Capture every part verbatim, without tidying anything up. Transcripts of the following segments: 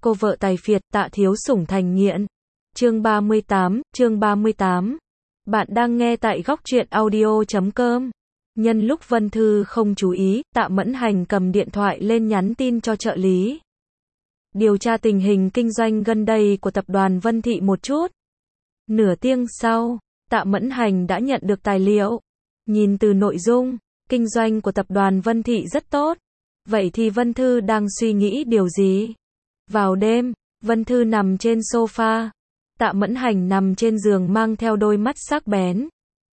Cô vợ tài phiệt, Tạ Thiếu Sủng thành nghiện. Chương ba mươi tám, chương ba mươi tám. Bạn đang nghe tại góc truyện audio chấm com. Nhân lúc Vân Thư không chú ý, Tạ Mẫn Hành cầm điện thoại lên nhắn tin cho trợ lý. Điều tra tình hình kinh doanh gần đây của tập đoàn Vân Thị một chút. Nửa tiếng sau, Tạ Mẫn Hành đã nhận được tài liệu. Nhìn từ nội dung, kinh doanh của tập đoàn Vân Thị rất tốt. Vậy thì Vân Thư đang suy nghĩ điều gì? Vào đêm, Vân Thư nằm trên sofa. Tạ Mẫn Hành nằm trên giường mang theo đôi mắt sắc bén.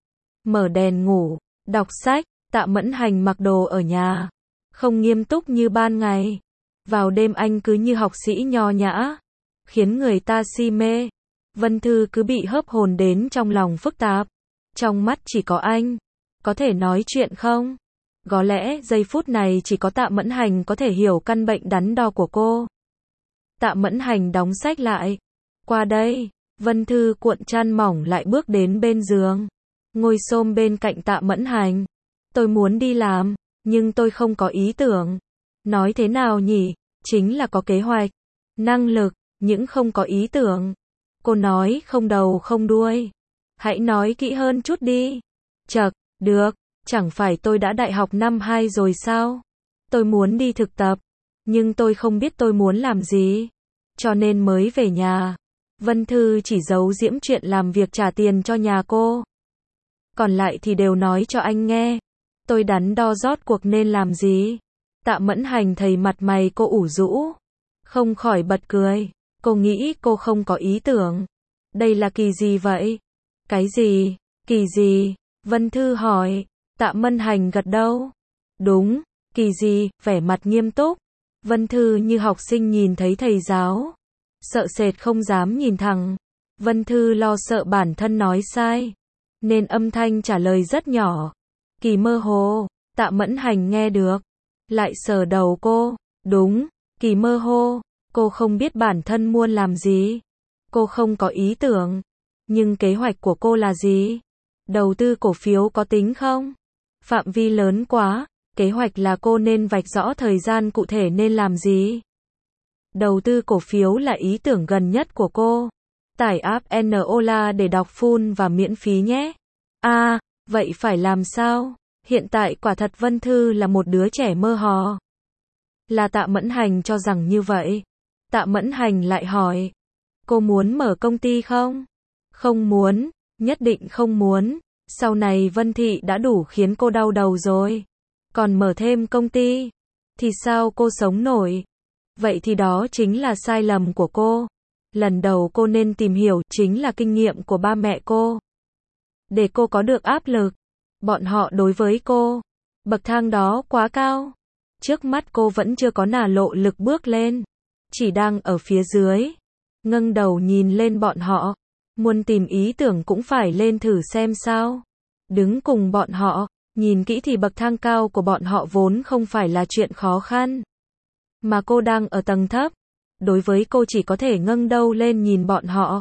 Mở đèn ngủ, đọc sách. Tạ Mẫn Hành mặc đồ ở nhà, không nghiêm túc như ban ngày. Vào đêm anh cứ như học sĩ nho nhã, khiến người ta si mê. Vân Thư cứ bị hớp hồn đến trong lòng phức tạp. Trong mắt chỉ có anh. Có thể nói chuyện không? Có lẽ giây phút này chỉ có Tạ Mẫn Hành có thể hiểu căn bệnh đắn đo của cô. Tạ Mẫn Hành đóng sách lại. Qua đây. Vân Thư cuộn chăn mỏng lại bước đến bên giường. Ngồi xổm bên cạnh Tạ Mẫn Hành. Tôi muốn đi làm, nhưng tôi không có ý tưởng. Nói thế nào nhỉ? Chính là có kế hoạch, năng lực, những không có ý tưởng. Cô nói không đầu không đuôi. Hãy nói kỹ hơn chút đi. Chậc, được, chẳng phải tôi đã đại học năm hai rồi sao? Tôi muốn đi thực tập, nhưng tôi không biết tôi muốn làm gì, cho nên mới về nhà. Vân Thư chỉ giấu giễm chuyện làm việc trả tiền cho nhà cô. Còn lại thì đều nói cho anh nghe. Tôi đắn đo rốt cuộc nên làm gì. Tạ Mẫn Hành thấy mặt mày cô ủ rũ, không khỏi bật cười. Cô nghĩ cô không có ý tưởng. Đây là kỳ gì vậy? Cái gì? Kỳ gì? Vân Thư hỏi. Tạ Mẫn Hành gật đầu. Đúng, kỳ gì? Vẻ mặt nghiêm túc. Vân Thư như học sinh nhìn thấy thầy giáo, sợ sệt không dám nhìn thẳng. Vân Thư lo sợ bản thân nói sai, nên âm thanh trả lời rất nhỏ. Kỳ mơ hồ. Tạ Mẫn Hành nghe được, lại sờ đầu cô. Đúng, kỳ mơ hồ. Cô không biết bản thân muốn làm gì. Cô không có ý tưởng. Nhưng kế hoạch của cô là gì? Đầu tư cổ phiếu có tính không? Phạm vi lớn quá. Kế hoạch là cô nên vạch rõ thời gian cụ thể nên làm gì. Đầu tư cổ phiếu là ý tưởng gần nhất của cô. Tải app Nola để đọc full và miễn phí nhé. À, vậy phải làm sao? Hiện tại quả thật Vân Thư là một đứa trẻ mơ hồ. Là Tạ Mẫn Hành cho rằng như vậy. Tạ Mẫn Hành lại hỏi. Cô muốn mở công ty không? Không muốn, nhất định không muốn. Sau này Vân Thị đã đủ khiến cô đau đầu rồi. Còn mở thêm công ty, thì sao cô sống nổi? Vậy thì đó chính là sai lầm của cô. Lần đầu cô nên tìm hiểu chính là kinh nghiệm của ba mẹ cô. Để cô có được áp lực. Bọn họ đối với cô, bậc thang đó quá cao. Trước mắt cô vẫn chưa có nả lộ lực bước lên. Chỉ đang ở phía dưới. Ngẩng đầu nhìn lên bọn họ. Muốn tìm ý tưởng cũng phải lên thử xem sao. Đứng cùng bọn họ. Nhìn kỹ thì bậc thang cao của bọn họ vốn không phải là chuyện khó khăn. Mà cô đang ở tầng thấp. Đối với cô chỉ có thể ngẩng đầu lên nhìn bọn họ.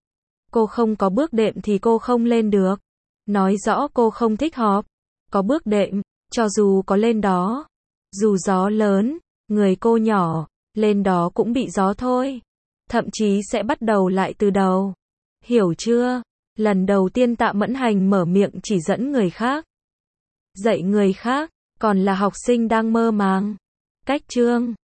Cô không có bước đệm thì cô không lên được. Nói rõ cô không thích hợp. Có bước đệm, cho dù có lên đó. Dù gió lớn, người cô nhỏ, lên đó cũng bị gió thôi. Thậm chí sẽ bắt đầu lại từ đầu. Hiểu chưa? Lần đầu tiên Tạ Mẫn Hành mở miệng chỉ dẫn người khác. Dạy người khác, còn là học sinh đang mơ màng. Cách chương